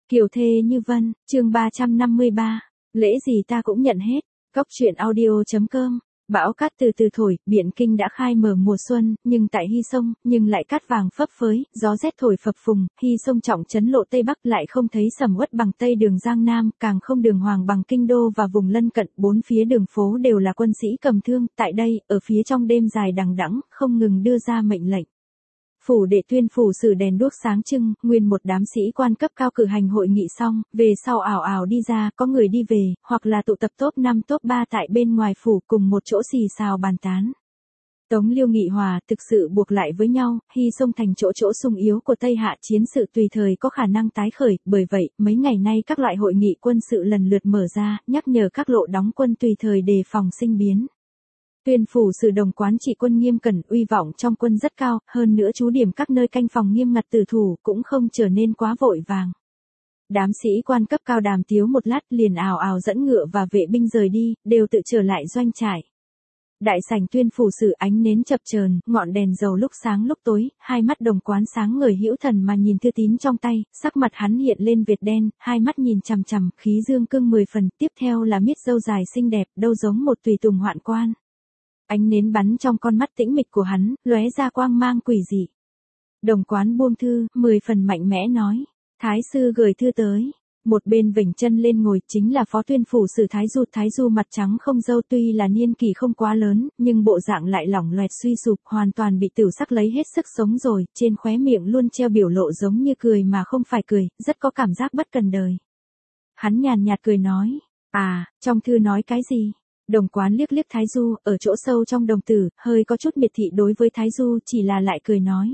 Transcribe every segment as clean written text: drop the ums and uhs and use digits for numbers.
Kiều thê như vân, chương 353. Lễ gì ta cũng nhận hết. Góc truyện audio.com. Bão cát từ từ thổi, Biện Kinh đã khai mở mùa xuân, nhưng tại Hy Sông, nhưng lại cát vàng phấp phới, gió rét thổi phập phùng, Hy Sông trọng trấn lộ Tây Bắc lại không thấy sầm uất bằng Tây đường Giang Nam, càng không đường hoàng bằng Kinh Đô và vùng lân cận, bốn phía đường phố đều là quân sĩ cầm thương, tại đây, ở phía trong đêm dài đằng đẵng, không ngừng đưa ra mệnh lệnh. Phủ Đệ Tuyên phủ sử đèn đuốc sáng trưng, nguyên một đám sĩ quan cấp cao cử hành hội nghị xong, về sau ảo ảo đi ra, có người đi về, hoặc là tụ tập top 5 top 3 tại bên ngoài phủ cùng một chỗ xì xào bàn tán. Tống Liêu Nghị Hòa thực sự buộc lại với nhau, Hy Sông thành chỗ sung yếu của Tây Hạ, chiến sự tùy thời có khả năng tái khởi, bởi vậy, mấy ngày nay các loại hội nghị quân sự lần lượt mở ra, nhắc nhở các lộ đóng quân tùy thời đề phòng sinh biến. Tuyên phủ sử Đồng quán trị quân nghiêm cẩn, uy vọng trong quân rất cao, hơn nữa chú điểm các nơi canh phòng nghiêm ngặt tử thủ cũng không trở nên quá vội vàng. Đám sĩ quan cấp cao đàm tiếu một lát liền ào ào dẫn ngựa và vệ binh rời đi, đều tự trở lại doanh trại. Đại sảnh Tuyên phủ sử ánh nến chập chờn, ngọn đèn dầu lúc sáng lúc tối, hai mắt Đồng quán sáng ngời hữu thần mà nhìn thư tín trong tay, sắc mặt hắn hiện lên vệt đen, hai mắt nhìn chằm chằm, khí dương cương 10 phần, tiếp theo là miết râu dài xinh đẹp, đâu giống một tùy tùng hoạn quan. Ánh nến bắn trong con mắt tĩnh mịch của hắn, lóe ra quang mang quỷ dị. Đồng quán buông thư, 10 phần mạnh mẽ nói. Thái sư gửi thư tới. Một bên vểnh chân lên ngồi chính là phó tuyên phủ sử Thái Du. Thái Du mặt trắng không râu, tuy là niên kỷ không quá lớn, nhưng bộ dạng lại lỏng loẹt suy sụp, hoàn toàn bị tửu sắc lấy hết sức sống rồi, trên khóe miệng luôn treo biểu lộ giống như cười mà không phải cười, rất có cảm giác bất cần đời. Hắn nhàn nhạt cười nói, trong thư nói cái gì? Đồng quán liếc liếc Thái Du, ở chỗ sâu trong đồng tử, hơi có chút miệt thị đối với Thái Du, chỉ là lại cười nói.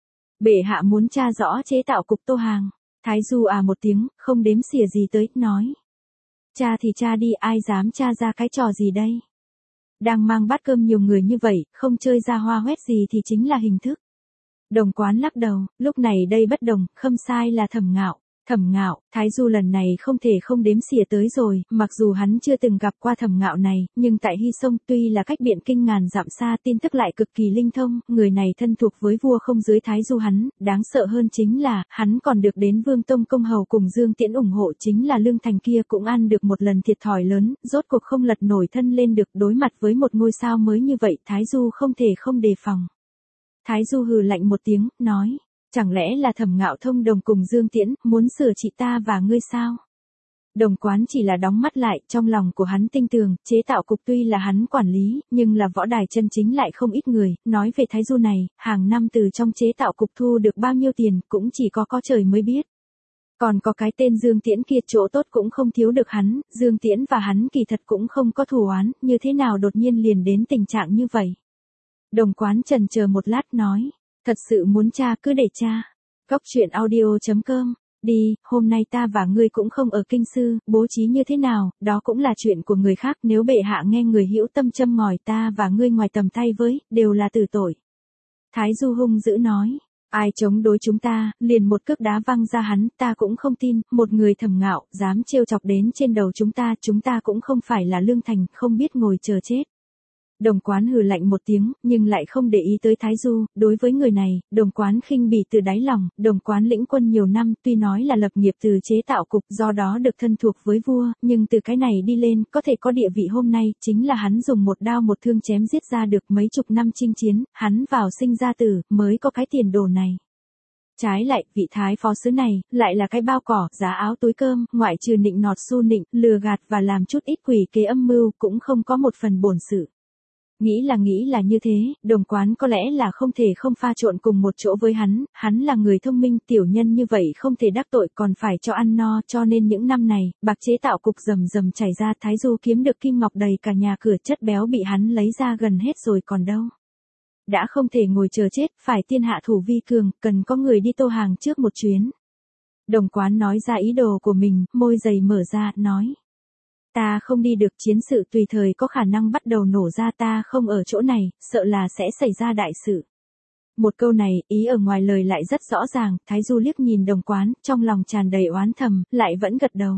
Bệ hạ muốn tra rõ chế tạo cục tô hàng. Thái Du một tiếng, không đếm xỉa gì tới, nói. Tra thì tra đi, ai dám tra ra cái trò gì đây? Đang mang bát cơm nhiều người như vậy, không chơi ra hoa hoét gì thì chính là hình thức. Đồng quán lắc đầu, lúc này đây bất đồng, khâm sai là Thẩm Ngạo. Thẩm Ngạo, Thái Du lần này không thể không đếm xỉa tới rồi, mặc dù hắn chưa từng gặp qua Thẩm Ngạo này, nhưng tại Hy Sông tuy là cách Biện Kinh ngàn dặm xa, tin tức lại cực kỳ linh thông, người này thân thuộc với vua không dưới Thái Du hắn, đáng sợ hơn chính là, hắn còn được đến Vương Tông Công Hầu cùng Dương Tiễn ủng hộ, chính là Lương Thành kia cũng ăn được một lần thiệt thòi lớn, rốt cuộc không lật nổi thân lên được, đối mặt với một ngôi sao mới như vậy, Thái Du không thể không đề phòng. Thái Du hừ lạnh một tiếng, nói. Chẳng lẽ là Thẩm Ngạo thông đồng cùng Dương Tiễn, muốn sửa trị ta và ngươi sao? Đồng quán chỉ là đóng mắt lại, trong lòng của hắn tinh tường, chế tạo cục tuy là hắn quản lý, nhưng là võ đài chân chính lại không ít người, nói về Thái Du này, hàng năm từ trong chế tạo cục thu được bao nhiêu tiền, cũng chỉ có trời mới biết. Còn có cái tên Dương Tiễn kia chỗ tốt cũng không thiếu được hắn, Dương Tiễn và hắn kỳ thật cũng không có thù oán, như thế nào đột nhiên liền đến tình trạng như vậy? Đồng quán chần chờ một lát nói. Thật sự muốn tra cứ để tra. Góc truyện audio.com. Đi, hôm nay ta và ngươi cũng không ở kinh sư, bố trí như thế nào, đó cũng là chuyện của người khác, nếu bệ hạ nghe người hữu tâm châm ngòi ta và ngươi ngoài tầm tay với, đều là tử tội. Thái Du hung dữ nói, ai chống đối chúng ta, liền một cước đá văng ra hắn, ta cũng không tin, một người Thẩm Ngạo, dám trêu chọc đến trên đầu chúng ta cũng không phải là Lương Thành, không biết ngồi chờ chết. Đồng quán hừ lạnh một tiếng, nhưng lại không để ý tới Thái Du, đối với người này, đồng quán khinh bỉ từ đáy lòng, đồng quán lĩnh quân nhiều năm, tuy nói là lập nghiệp từ chế tạo cục, do đó được thân thuộc với vua, nhưng từ cái này đi lên, có thể có địa vị hôm nay, chính là hắn dùng một đao một thương chém giết ra được mấy chục năm chinh chiến, hắn vào sinh ra tử, mới có cái tiền đồ này. Trái lại, vị thái phó sứ này, lại là cái bao cỏ, giá áo túi cơm, ngoại trừ nịnh nọt su nịnh, lừa gạt và làm chút ít quỷ kế âm mưu, cũng không có một phần bổn sự. Nghĩ là như thế, đồng quán có lẽ là không thể không pha trộn cùng một chỗ với hắn là người thông minh, tiểu nhân như vậy không thể đắc tội còn phải cho ăn no, cho nên những năm này, bạc chế tạo cục rầm chảy ra, Thái Du kiếm được kim ngọc đầy cả nhà cửa, chất béo bị hắn lấy ra gần hết rồi còn đâu. Đã không thể ngồi chờ chết, phải tiên hạ thủ vi cường, cần có người đi tô hàng trước một chuyến. Đồng quán nói ra ý đồ của mình, môi dày mở ra, nói. Ta không đi được, chiến sự tùy thời có khả năng bắt đầu nổ ra, ta không ở chỗ này, sợ là sẽ xảy ra đại sự. Một câu này, ý ở ngoài lời lại rất rõ ràng, Thái Du liếc nhìn đồng quán, trong lòng tràn đầy oán thầm, lại vẫn gật đầu.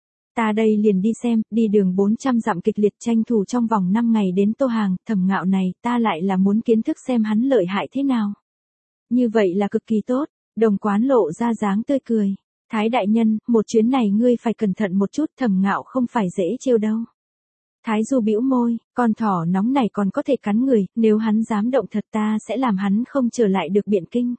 Ta đây liền đi xem, đi đường 400 dặm kịch liệt tranh thủ trong vòng 5 ngày đến tô hàng, Thẩm Ngạo này, ta lại là muốn kiến thức xem hắn lợi hại thế nào. Như vậy là cực kỳ tốt, đồng quán lộ ra dáng tươi cười. Thái đại nhân, một chuyến này ngươi phải cẩn thận một chút, Thẩm Ngạo không phải dễ trêu đâu. Thái Du bĩu môi, con thỏ nóng này còn có thể cắn người, nếu hắn dám động thật ta sẽ làm hắn không trở lại được Biện Kinh.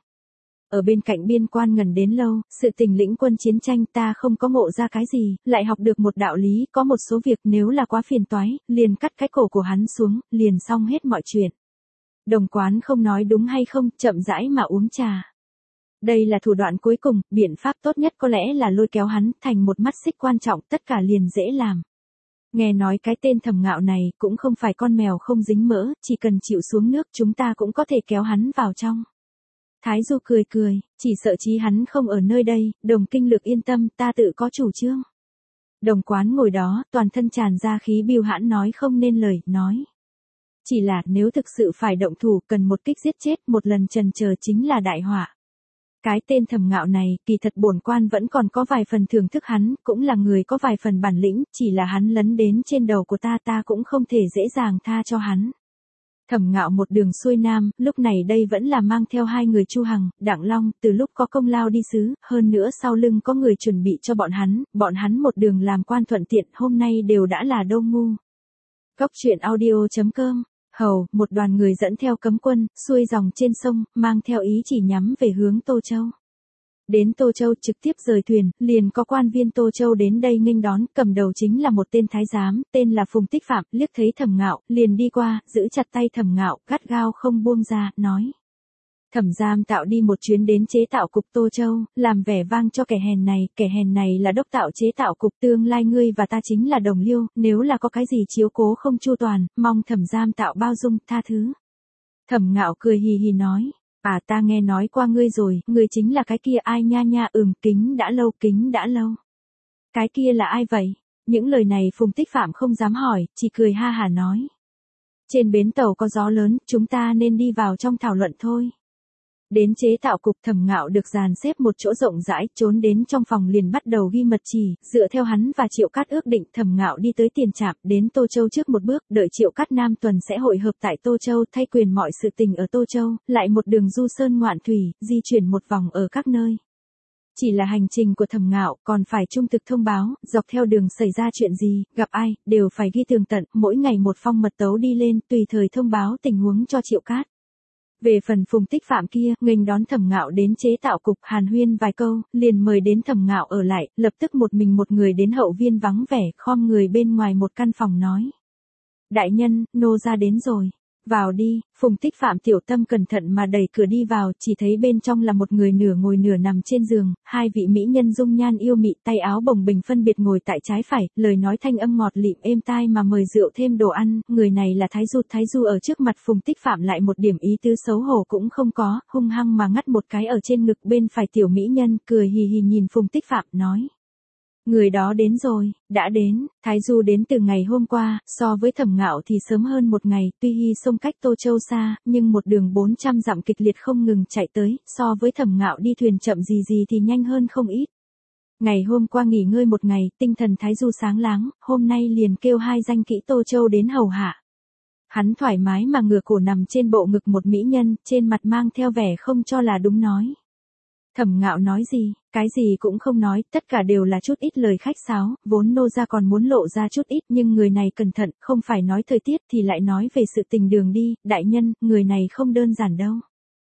Ở bên cạnh biên quan ngần đến lâu, sự tình lĩnh quân chiến tranh ta không có ngộ ra cái gì, lại học được một đạo lý, có một số việc nếu là quá phiền toái, liền cắt cái cổ của hắn xuống, liền xong hết mọi chuyện. Đồng Quán không nói đúng hay không, chậm rãi mà uống trà. Đây là thủ đoạn cuối cùng, biện pháp tốt nhất có lẽ là lôi kéo hắn thành một mắt xích quan trọng, tất cả liền dễ làm. Nghe nói cái tên Thẩm Ngạo này cũng không phải con mèo không dính mỡ, chỉ cần chịu xuống nước chúng ta cũng có thể kéo hắn vào trong. Thái Du cười cười, chỉ sợ chí hắn không ở nơi đây, Đồng Kinh Lược yên tâm, ta tự có chủ trương. Đồng Quán ngồi đó, toàn thân tràn ra khí bưu hãn nói không nên lời, nói. Chỉ là nếu thực sự phải động thủ cần một kích giết chết, một lần chần chờ chính là đại họa. Cái tên Thẩm Ngạo này, kỳ thật bổn quan vẫn còn có vài phần thưởng thức hắn, cũng là người có vài phần bản lĩnh, chỉ là hắn lấn đến trên đầu của ta cũng không thể dễ dàng tha cho hắn. Thẩm Ngạo một đường xuôi nam, lúc này đây vẫn là mang theo hai người Chu Hằng, Đặng Long, từ lúc có công lao đi sứ, hơn nữa sau lưng có người chuẩn bị cho bọn hắn một đường làm quan thuận tiện, hôm nay đều đã là đô ngu. Góc truyện audio.com Hầu, một đoàn người dẫn theo cấm quân, xuôi dòng trên sông, mang theo ý chỉ nhắm về hướng Tô Châu. Đến Tô Châu trực tiếp rời thuyền, liền có quan viên Tô Châu đến đây nghênh đón, cầm đầu chính là một tên thái giám, tên là Phùng Tích Phạm, liếc thấy Thẩm Ngạo, liền đi qua, giữ chặt tay Thẩm Ngạo, gắt gao không buông ra, nói. Thẩm Giám tạo đi một chuyến đến chế tạo cục Tô Châu, làm vẻ vang cho kẻ hèn này là đốc tạo chế tạo cục, tương lai ngươi và ta chính là đồng liêu, nếu là có cái gì chiếu cố không chu toàn, mong Thẩm Giám tạo bao dung, tha thứ. Thẩm Ngạo cười hì hì nói, ta nghe nói qua ngươi rồi, ngươi chính là cái kia ai nha, kính đã lâu. Cái kia là ai vậy? Những lời này Phùng Tích Phạm không dám hỏi, chỉ cười ha hả nói. Trên bến tàu có gió lớn, chúng ta nên đi vào trong thảo luận thôi. Đến chế tạo cục, Thẩm Ngạo được dàn xếp một chỗ rộng rãi, trốn đến trong phòng liền bắt đầu ghi mật chỉ, dựa theo hắn và Triệu Cát ước định, Thẩm Ngạo đi tới tiền trạm, đến Tô Châu trước một bước, đợi Triệu Cát Nam tuần sẽ hội hợp tại Tô Châu, thay quyền mọi sự tình ở Tô Châu, lại một đường du sơn ngoạn thủy, di chuyển một vòng ở các nơi. Chỉ là hành trình của Thẩm Ngạo còn phải trung thực thông báo, dọc theo đường xảy ra chuyện gì, gặp ai, đều phải ghi tường tận, mỗi ngày một phong mật tấu đi lên, tùy thời thông báo tình huống cho Triệu Cát. Về phần Phùng Tích Phạm kia, nghênh đón Thẩm Ngạo đến chế tạo cục, hàn huyên vài câu, liền mời đến Thẩm Ngạo ở lại, lập tức một mình một người đến hậu viên vắng vẻ, khom người bên ngoài một căn phòng nói. Đại nhân, nô ra đến rồi. Vào đi, Phùng Tích Phạm tiểu tâm cẩn thận mà đẩy cửa đi vào, chỉ thấy bên trong là một người nửa ngồi nửa nằm trên giường, hai vị mỹ nhân dung nhan yêu mị, tay áo bồng bềnh phân biệt ngồi tại trái phải, lời nói thanh âm ngọt lịm êm tai mà mời rượu thêm đồ ăn, người này là Thái Du ở trước mặt Phùng Tích Phạm lại một điểm ý tứ xấu hổ cũng không có, hung hăng mà ngắt một cái ở trên ngực bên phải tiểu mỹ nhân, cười hì hì nhìn Phùng Tích Phạm, nói. Người đó đến rồi, đã đến, Thái Du đến từ ngày hôm qua, so với Thẩm Ngạo thì sớm hơn một ngày, tuy Hy sông cách Tô Châu xa, nhưng một đường 400 dặm kịch liệt không ngừng chạy tới, so với Thẩm Ngạo đi thuyền chậm gì thì nhanh hơn không ít. Ngày hôm qua nghỉ ngơi một ngày, tinh thần Thái Du sáng láng, hôm nay liền kêu hai danh kỹ Tô Châu đến hầu hạ. Hắn thoải mái mà ngửa cổ nằm trên bộ ngực một mỹ nhân, trên mặt mang theo vẻ không cho là đúng nói. Thẩm Ngạo nói gì, cái gì cũng không nói, tất cả đều là chút ít lời khách sáo, vốn nô ra còn muốn lộ ra chút ít nhưng người này cẩn thận, không phải nói thời tiết thì lại nói về sự tình đường đi, đại nhân, người này không đơn giản đâu.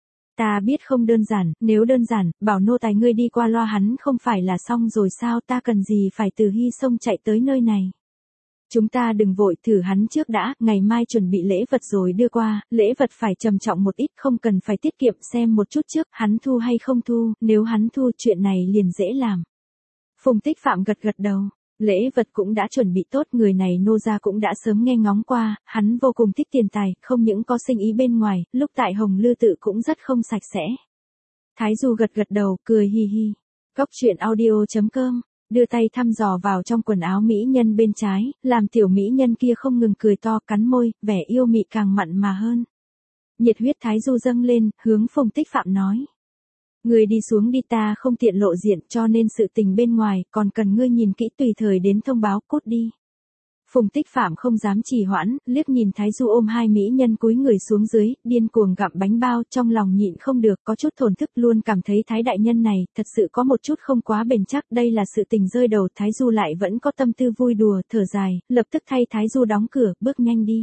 Ta biết không đơn giản, nếu đơn giản, bảo nô tài ngươi đi qua loa hắn không phải là xong rồi sao, ta cần gì phải từ Hy sông chạy tới nơi này. Chúng ta đừng vội, thử hắn trước đã, ngày mai chuẩn bị lễ vật rồi đưa qua, lễ vật phải trầm trọng một ít, không cần phải tiết kiệm, xem một chút trước, hắn thu hay không thu, nếu hắn thu chuyện này liền dễ làm. Phùng Tích Phạm gật đầu, lễ vật cũng đã chuẩn bị tốt, người này nô gia cũng đã sớm nghe ngóng qua, hắn vô cùng thích tiền tài, không những có sinh ý bên ngoài, lúc tại Hồng Lư Tự cũng rất không sạch sẽ. Thái Du gật đầu, cười hi hi. Góc truyện audio.com đưa tay thăm dò vào trong quần áo mỹ nhân bên trái, làm tiểu mỹ nhân kia không ngừng cười to, cắn môi, vẻ yêu mị càng mặn mà hơn. Nhiệt huyết Thái Du dâng lên, hướng Phùng Tích Phạm nói. Ngươi đi xuống đi, ta không tiện lộ diện cho nên sự tình bên ngoài, còn cần ngươi nhìn kỹ tùy thời đến thông báo, cút đi. Phùng Tích Phạm không dám trì hoãn, liếc nhìn Thái Du ôm hai mỹ nhân cúi người xuống dưới, điên cuồng gặm bánh bao, trong lòng nhịn không được, có chút thổn thức, luôn cảm thấy Thái đại nhân này, thật sự có một chút không quá bền chắc, đây là sự tình rơi đầu. Thái Du lại vẫn có tâm tư vui đùa, thở dài, lập tức thay Thái Du đóng cửa, bước nhanh đi.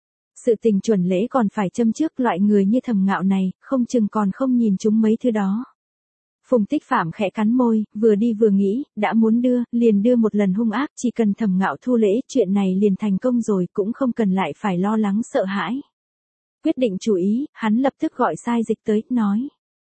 Sự tình chuẩn lễ còn phải châm trước, loại người như Thẩm Ngạo này, không chừng còn không nhìn chúng mấy thứ đó. Phùng Tích Phạm khẽ cắn môi, vừa đi vừa nghĩ, đã muốn đưa, liền đưa một lần hung ác, chỉ cần Thẩm Ngạo thu lễ, chuyện này liền thành công rồi, cũng không cần lại phải lo lắng sợ hãi. Quyết định chủ ý, hắn lập tức gọi sai dịch tới, nói.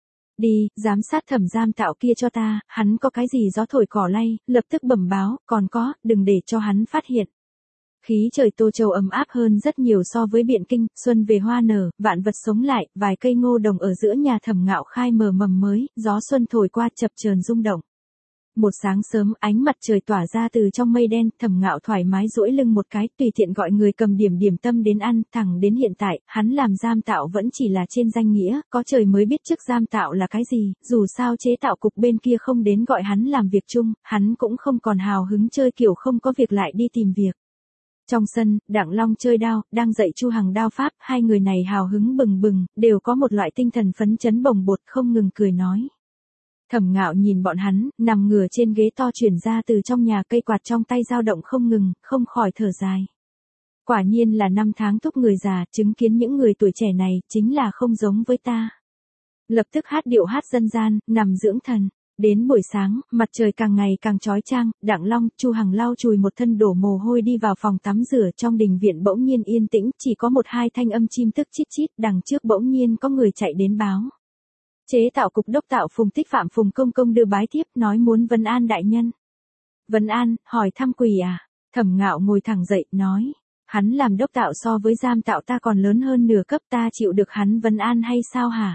Đi, giám sát Thẩm Giam Tạo kia cho ta, hắn có cái gì gió thổi cỏ lay, lập tức bẩm báo, còn có, đừng để cho hắn phát hiện. Khí trời Tô Châu ấm áp hơn rất nhiều so với Biện Kinh, xuân về hoa nở, vạn vật sống lại, vài cây ngô đồng ở giữa nhà Thẩm Ngạo khai mở mầm mới, gió xuân thổi qua chập chờn rung động. Một sáng sớm, ánh mặt trời tỏa ra từ trong mây đen, Thẩm Ngạo thoải mái duỗi lưng một cái, tùy tiện gọi người cầm điểm tâm đến ăn, thẳng đến hiện tại, hắn làm Giam Tạo vẫn chỉ là trên danh nghĩa, có trời mới biết trước Giam Tạo là cái gì, dù sao chế tạo cục bên kia không đến gọi hắn làm việc chung, hắn cũng không còn hào hứng chơi kiểu không có việc lại đi tìm việc. Trong sân, Đặng Long chơi đao, đang dạy Chu Hằng đao pháp, hai người này hào hứng bừng bừng, đều có một loại tinh thần phấn chấn bồng bột, không ngừng cười nói. Thẩm Ngạo nhìn bọn hắn, nằm ngửa trên ghế to chuyển ra từ trong nhà, cây quạt trong tay dao động không ngừng, không khỏi thở dài. Quả nhiên là năm tháng thúc người già, chứng kiến những người tuổi trẻ này, chính là không giống với ta. Lập tức hát điệu hát dân gian, nằm dưỡng thần. Đến buổi sáng, mặt trời càng ngày càng chói chang, Đặng Long, Chu Hằng lau chùi một thân đổ mồ hôi đi vào phòng tắm rửa, trong đình viện bỗng nhiên yên tĩnh, chỉ có một hai thanh âm chim tức chít chít, đằng trước bỗng nhiên có người chạy đến báo. Chế tạo cục đốc tạo Phùng Tích Phạm Phùng Công Công đưa bái thiếp, nói muốn vấn an đại nhân. Vấn an, hỏi thăm quỳ à? Thẩm Ngạo ngồi thẳng dậy, nói. Hắn làm đốc tạo so với Giam Tạo ta còn lớn hơn nửa cấp, ta chịu được hắn vấn an hay sao hả?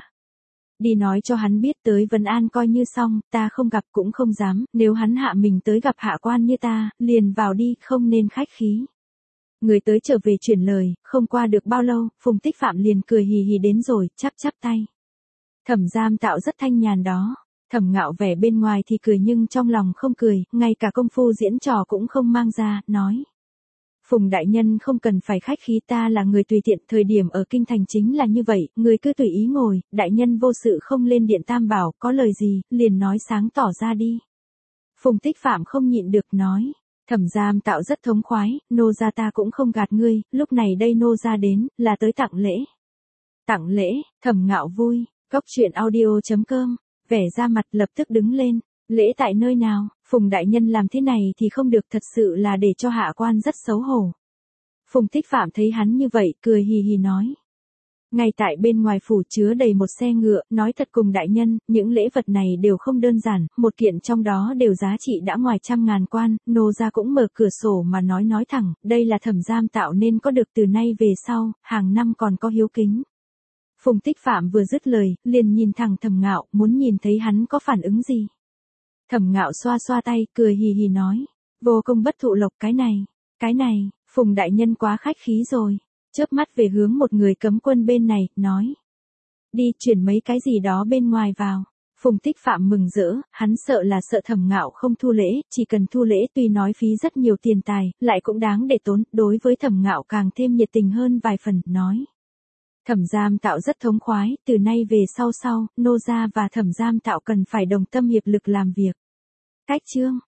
Đi nói cho hắn biết tới vấn an coi như xong, ta không gặp cũng không dám, nếu hắn hạ mình tới gặp hạ quan như ta, liền vào đi, không nên khách khí. Người tới trở về chuyển lời, không qua được bao lâu, Phùng Tích Phạm liền cười hì hì đến rồi, chắp tay. Thẩm Giam Tạo rất thanh nhàn đó. Thẩm Ngạo vẻ bên ngoài thì cười nhưng trong lòng không cười, ngay cả công phu diễn trò cũng không mang ra, nói. Phùng đại nhân không cần phải khách khí, ta là người tùy tiện, thời điểm ở kinh thành chính là như vậy, người cứ tùy ý ngồi, đại nhân vô sự không lên điện Tam Bảo, có lời gì, liền nói sáng tỏ ra đi. Phùng Tích Phạm không nhịn được nói. Thẩm Giam Tạo rất thống khoái, nô gia ta cũng không gạt ngươi, lúc này đây nô gia đến, là tới tặng lễ. Tặng lễ, Thẩm Ngạo vui. Cốc truyện audio.com, vẻ ra mặt lập tức đứng lên, lễ tại nơi nào, Phùng đại nhân làm thế này thì không được, thật sự là để cho hạ quan rất xấu hổ. Phùng Tích Phạm thấy hắn như vậy, cười hì hì nói. Ngay tại bên ngoài phủ chứa đầy một xe ngựa, nói thật cùng đại nhân, những lễ vật này đều không đơn giản, một kiện trong đó đều giá trị đã ngoài 100.000 quan, nô gia cũng mở cửa sổ mà nói thẳng, đây là Thẩm Giam Tạo nên có được từ nay về sau, hàng năm còn có hiếu kính. Phùng Tích Phạm vừa dứt lời, liền nhìn thẳng Thẩm Ngạo, muốn nhìn thấy hắn có phản ứng gì. Thẩm Ngạo xoa xoa tay, cười hì hì nói, vô công bất thụ lộc, cái này, Phùng đại nhân quá khách khí rồi. Chớp mắt về hướng một người cấm quân bên này, nói. Đi chuyển mấy cái gì đó bên ngoài vào. Phùng Tích Phạm mừng rỡ, hắn sợ là sợ Thẩm Ngạo không thu lễ, chỉ cần thu lễ tuy nói phí rất nhiều tiền tài, lại cũng đáng để tốn, đối với Thẩm Ngạo càng thêm nhiệt tình hơn vài phần, nói. Thẩm Giam Tạo rất thống khoái, từ nay về sau, nô gia và Thẩm Giam Tạo cần phải đồng tâm hiệp lực làm việc. Cách chương